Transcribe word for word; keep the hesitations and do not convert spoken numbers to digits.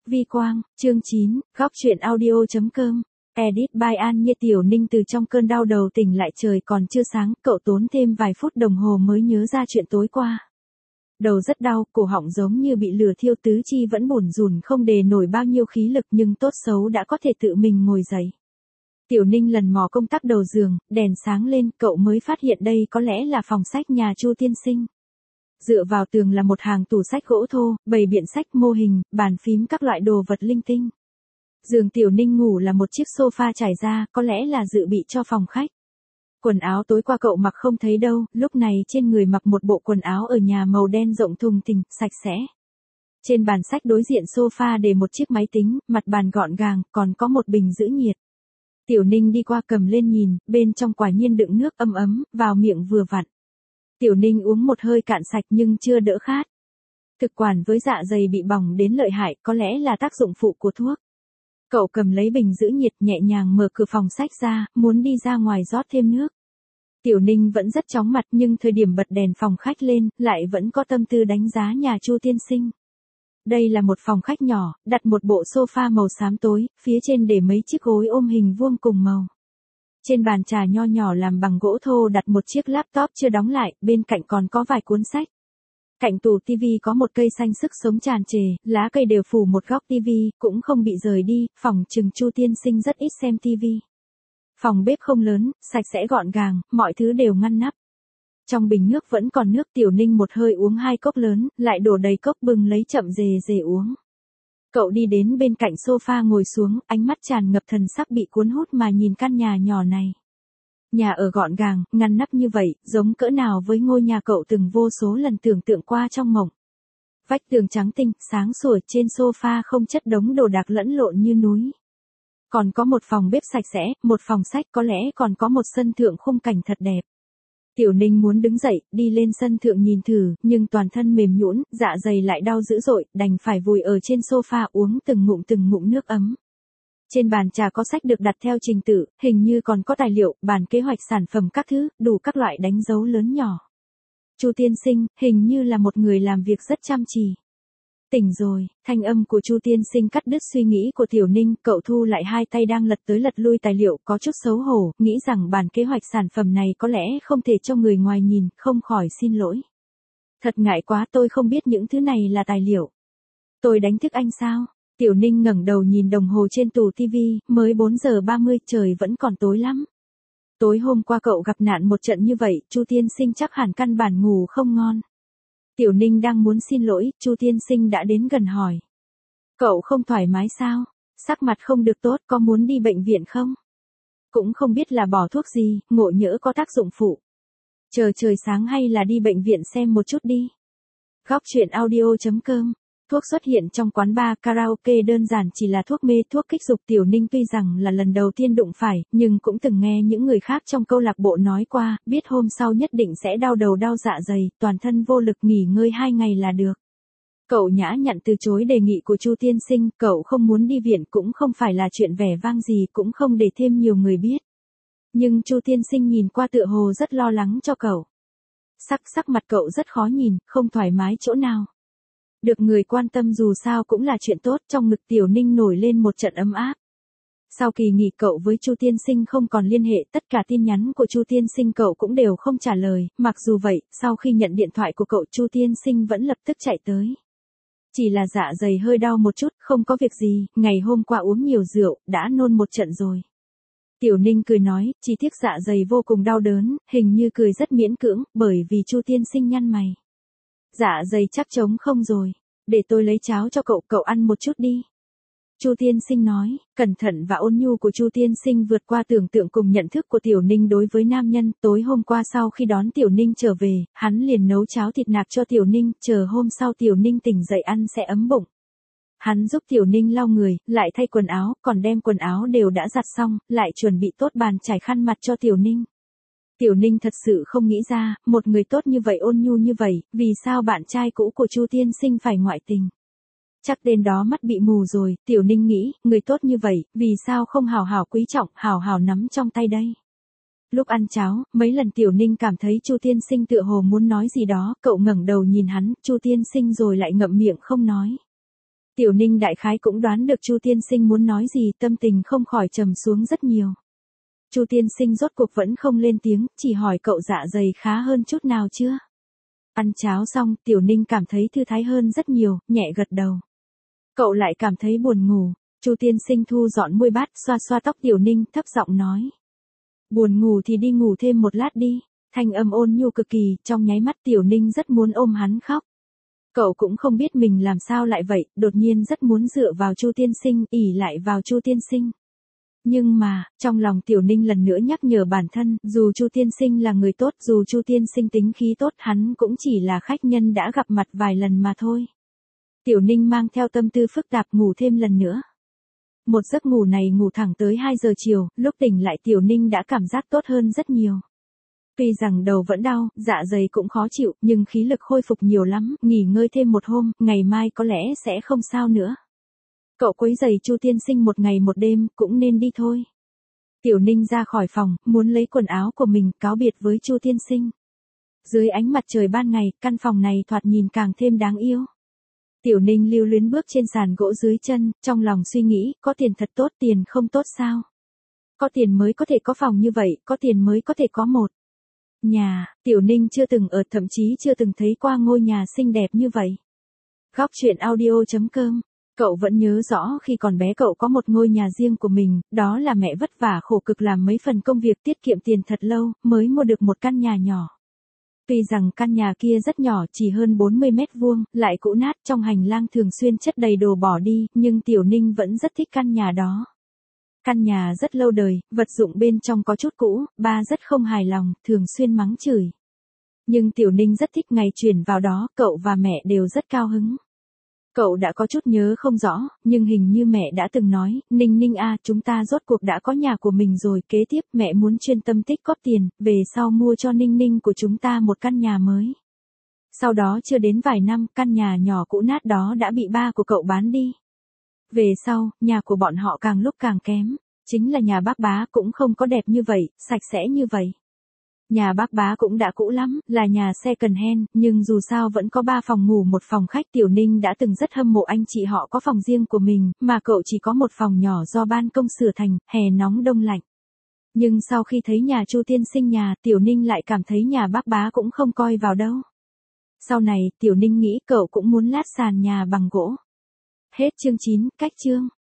Vi Quang, chương chín, góc truyện audio.com. Edit by An Như. Tiểu Ninh từ trong cơn đau đầu tỉnh lại, trời còn chưa sáng, cậu tốn thêm vài phút đồng hồ mới nhớ ra chuyện tối qua. Đầu rất đau, cổ họng giống như bị lửa thiêu, tứ chi vẫn bủn rủn không đề nổi bao nhiêu khí lực, nhưng tốt xấu đã có thể tự mình ngồi dậy. Tiểu Ninh lần mò công tắc đầu giường, đèn sáng lên, cậu mới phát hiện đây có lẽ là phòng sách nhà Chu tiên sinh. Dựa vào tường là một hàng tủ sách gỗ thô, bày biện sách, mô hình, bàn phím, các loại đồ vật linh tinh. Giường Tiểu Ninh ngủ là một chiếc sofa trải ra, có lẽ là dự bị cho phòng khách. Quần áo tối qua cậu mặc không thấy đâu, lúc này trên người mặc một bộ quần áo ở nhà màu đen rộng thùng thình, sạch sẽ. Trên bàn sách đối diện sofa để một chiếc máy tính, mặt bàn gọn gàng, còn có một bình giữ nhiệt. Tiểu Ninh đi qua cầm lên nhìn, bên trong quả nhiên đựng nước ấm ấm, vào miệng vừa vặn. Tiểu Ninh uống một hơi cạn sạch nhưng chưa đỡ khát. Thực quản với dạ dày bị bỏng đến lợi hại, có lẽ là tác dụng phụ của thuốc. Cậu cầm lấy bình giữ nhiệt, nhẹ nhàng mở cửa phòng sách ra, muốn đi ra ngoài rót thêm nước. Tiểu Ninh vẫn rất chóng mặt, nhưng thời điểm bật đèn phòng khách lên, lại vẫn có tâm tư đánh giá nhà Chu tiên sinh. Đây là một phòng khách nhỏ, đặt một bộ sofa màu xám tối, phía trên để mấy chiếc gối ôm hình vuông cùng màu. Trên bàn trà nho nhỏ làm bằng gỗ thô đặt một chiếc laptop chưa đóng lại, bên cạnh còn có vài cuốn sách. Cạnh tủ tivi có một cây xanh sức sống tràn trề, lá cây đều phủ một góc tivi, cũng không bị rời đi, phòng trừng Chu tiên sinh rất ít xem tivi. Phòng bếp không lớn, sạch sẽ gọn gàng, mọi thứ đều ngăn nắp. Trong bình nước vẫn còn nước. Tiểu Ninh một hơi uống hai cốc lớn, lại đổ đầy cốc bưng lấy chậm rề rề uống. Cậu đi đến bên cạnh sofa ngồi xuống, ánh mắt tràn ngập thần sắc bị cuốn hút mà nhìn căn nhà nhỏ này. Nhà ở gọn gàng, ngăn nắp như vậy, giống cỡ nào với ngôi nhà cậu từng vô số lần tưởng tượng qua trong mộng. Vách tường trắng tinh, sáng sủa, trên sofa không chất đống đồ đạc lẫn lộn như núi. Còn có một phòng bếp sạch sẽ, một phòng sách, có lẽ còn có một sân thượng khung cảnh thật đẹp. Tiểu Ninh muốn đứng dậy, đi lên sân thượng nhìn thử, nhưng toàn thân mềm nhũn, dạ dày lại đau dữ dội, đành phải vùi ở trên sofa uống từng ngụm từng ngụm nước ấm. Trên bàn trà có sách được đặt theo trình tự, hình như còn có tài liệu, bản kế hoạch sản phẩm các thứ, đủ các loại đánh dấu lớn nhỏ. Chu tiên sinh, hình như là một người làm việc rất chăm chỉ. Tỉnh rồi, thanh âm của Chu tiên sinh cắt đứt suy nghĩ của Tiểu Ninh, cậu thu lại hai tay đang lật tới lật lui tài liệu, có chút xấu hổ, nghĩ rằng bản kế hoạch sản phẩm này có lẽ không thể cho người ngoài nhìn, không khỏi xin lỗi. Thật ngại quá, tôi không biết những thứ này là tài liệu. Tôi đánh thức anh sao? Tiểu Ninh ngẩng đầu nhìn đồng hồ trên tủ tivi, mới bốn giờ ba mươi, trời vẫn còn tối lắm. Tối hôm qua cậu gặp nạn một trận như vậy, Chu tiên sinh chắc hẳn căn bản ngủ không ngon. Tiểu Ninh đang muốn xin lỗi, Chu tiên sinh đã đến gần hỏi. Cậu không thoải mái sao? Sắc mặt không được tốt, có muốn đi bệnh viện không? Cũng không biết là bỏ thuốc gì, ngộ nhỡ có tác dụng phụ. Chờ trời sáng hay là đi bệnh viện xem một chút đi. Góc truyện audio.com. Thuốc xuất hiện trong quán bar karaoke đơn giản chỉ là thuốc mê, thuốc kích dục. Tiểu Ninh tuy rằng là lần đầu tiên đụng phải, nhưng cũng từng nghe những người khác trong câu lạc bộ nói qua, biết hôm sau nhất định sẽ đau đầu đau dạ dày, toàn thân vô lực, nghỉ ngơi hai ngày là được. Cậu nhã nhặn từ chối đề nghị của Chu tiên sinh, cậu không muốn đi viện cũng không phải là chuyện vẻ vang gì, cũng không để thêm nhiều người biết. Nhưng Chu tiên sinh nhìn qua tựa hồ rất lo lắng cho cậu. Sắc sắc mặt cậu rất khó nhìn, không thoải mái chỗ nào. Được người quan tâm dù sao cũng là chuyện tốt, trong ngực Tiểu Ninh nổi lên một trận ấm áp. Sau kỳ nghỉ cậu với Chu tiên sinh không còn liên hệ, tất cả tin nhắn của Chu tiên sinh cậu cũng đều không trả lời, mặc dù vậy, sau khi nhận điện thoại của cậu Chu tiên sinh vẫn lập tức chạy tới. Chỉ là dạ dày hơi đau một chút, không có việc gì, ngày hôm qua uống nhiều rượu, đã nôn một trận rồi. Tiểu Ninh cười nói, chỉ tiếc dạ dày vô cùng đau đớn, hình như cười rất miễn cưỡng, bởi vì Chu tiên sinh nhăn mày. Dạ dày chắc trống không rồi, để tôi lấy cháo cho cậu, cậu ăn một chút đi. Chu tiên sinh nói, cẩn thận và ôn nhu của Chu tiên sinh vượt qua tưởng tượng cùng nhận thức của Tiểu Ninh đối với nam nhân. Tối hôm qua sau khi đón Tiểu Ninh trở về, hắn liền nấu cháo thịt nạc cho Tiểu Ninh, chờ hôm sau Tiểu Ninh tỉnh dậy ăn sẽ ấm bụng. Hắn giúp Tiểu Ninh lau người, lại thay quần áo, còn đem quần áo đều đã giặt xong, lại chuẩn bị tốt bàn trải khăn mặt cho Tiểu Ninh. Tiểu Ninh thật sự không nghĩ ra, một người tốt như vậy, ôn nhu như vậy, vì sao bạn trai cũ của Chu tiên sinh phải ngoại tình. Chắc tên đó mắt bị mù rồi, Tiểu Ninh nghĩ, người tốt như vậy, vì sao không hào hào quý trọng, hào hào nắm trong tay đây. Lúc ăn cháo, mấy lần Tiểu Ninh cảm thấy Chu tiên sinh tựa hồ muốn nói gì đó, cậu ngẩng đầu nhìn hắn, Chu tiên sinh rồi lại ngậm miệng không nói. Tiểu Ninh đại khái cũng đoán được Chu tiên sinh muốn nói gì, tâm tình không khỏi trầm xuống rất nhiều. Chu tiên sinh rốt cuộc vẫn không lên tiếng, chỉ hỏi cậu dạ dày khá hơn chút nào chưa? Ăn cháo xong, Tiểu Ninh cảm thấy thư thái hơn rất nhiều, nhẹ gật đầu. Cậu lại cảm thấy buồn ngủ. Chu tiên sinh thu dọn muôi bát, xoa xoa tóc Tiểu Ninh, thấp giọng nói. Buồn ngủ thì đi ngủ thêm một lát đi. Thanh âm ôn nhu cực kỳ, trong nháy mắt Tiểu Ninh rất muốn ôm hắn khóc. Cậu cũng không biết mình làm sao lại vậy, đột nhiên rất muốn dựa vào Chu tiên sinh, ỉ lại vào Chu tiên sinh. Nhưng mà, trong lòng Tiểu Ninh lần nữa nhắc nhở bản thân, dù Chu tiên sinh là người tốt, dù Chu tiên sinh tính khí tốt, hắn cũng chỉ là khách nhân đã gặp mặt vài lần mà thôi. Tiểu Ninh mang theo tâm tư phức tạp ngủ thêm lần nữa. Một giấc ngủ này ngủ thẳng tới hai giờ chiều, lúc tỉnh lại Tiểu Ninh đã cảm giác tốt hơn rất nhiều. Tuy rằng đầu vẫn đau, dạ dày cũng khó chịu, nhưng khí lực khôi phục nhiều lắm, nghỉ ngơi thêm một hôm, ngày mai có lẽ sẽ không sao nữa. Cậu quấy giày Chu tiên sinh một ngày một đêm, cũng nên đi thôi. Tiểu Ninh ra khỏi phòng, muốn lấy quần áo của mình, cáo biệt với Chu tiên sinh. Dưới ánh mặt trời ban ngày, căn phòng này thoạt nhìn càng thêm đáng yêu. Tiểu Ninh lưu luyến bước trên sàn gỗ dưới chân, trong lòng suy nghĩ, có tiền thật tốt, tiền không tốt sao? Có tiền mới có thể có phòng như vậy, có tiền mới có thể có một nhà. Tiểu Ninh chưa từng ở, thậm chí chưa từng thấy qua ngôi nhà xinh đẹp như vậy. Góc truyện audio chấm com. Cậu vẫn nhớ rõ khi còn bé cậu có một ngôi nhà riêng của mình, đó là mẹ vất vả khổ cực làm mấy phần công việc tiết kiệm tiền thật lâu, mới mua được một căn nhà nhỏ. Tuy rằng căn nhà kia rất nhỏ, chỉ hơn bốn mươi mét vuông, lại cũ nát, trong hành lang thường xuyên chất đầy đồ bỏ đi, nhưng Tiểu Ninh vẫn rất thích căn nhà đó. Căn nhà rất lâu đời, vật dụng bên trong có chút cũ, ba rất không hài lòng, thường xuyên mắng chửi. Nhưng Tiểu Ninh rất thích ngày chuyển vào đó, cậu và mẹ đều rất cao hứng. Cậu đã có chút nhớ không rõ, nhưng hình như mẹ đã từng nói, Ninh Ninh à, chúng ta rốt cuộc đã có nhà của mình rồi, kế tiếp mẹ muốn chuyên tâm tích góp tiền, về sau mua cho Ninh Ninh của chúng ta một căn nhà mới. Sau đó chưa đến vài năm, căn nhà nhỏ cũ nát đó đã bị ba của cậu bán đi. Về sau, nhà của bọn họ càng lúc càng kém, chính là nhà bác Bá cũng không có đẹp như vậy, sạch sẽ như vậy. Nhà bác Bá cũng đã cũ lắm, là nhà second hand, nhưng dù sao vẫn có ba phòng ngủ một phòng khách. Tiểu Ninh đã từng rất hâm mộ anh chị họ có phòng riêng của mình, mà cậu chỉ có một phòng nhỏ do ban công sửa thành, hè nóng đông lạnh. Nhưng sau khi thấy nhà Chu tiên sinh nhà, Tiểu Ninh lại cảm thấy nhà bác Bá cũng không coi vào đâu. Sau này, Tiểu Ninh nghĩ cậu cũng muốn lát sàn nhà bằng gỗ. Hết chương chín, cách chương.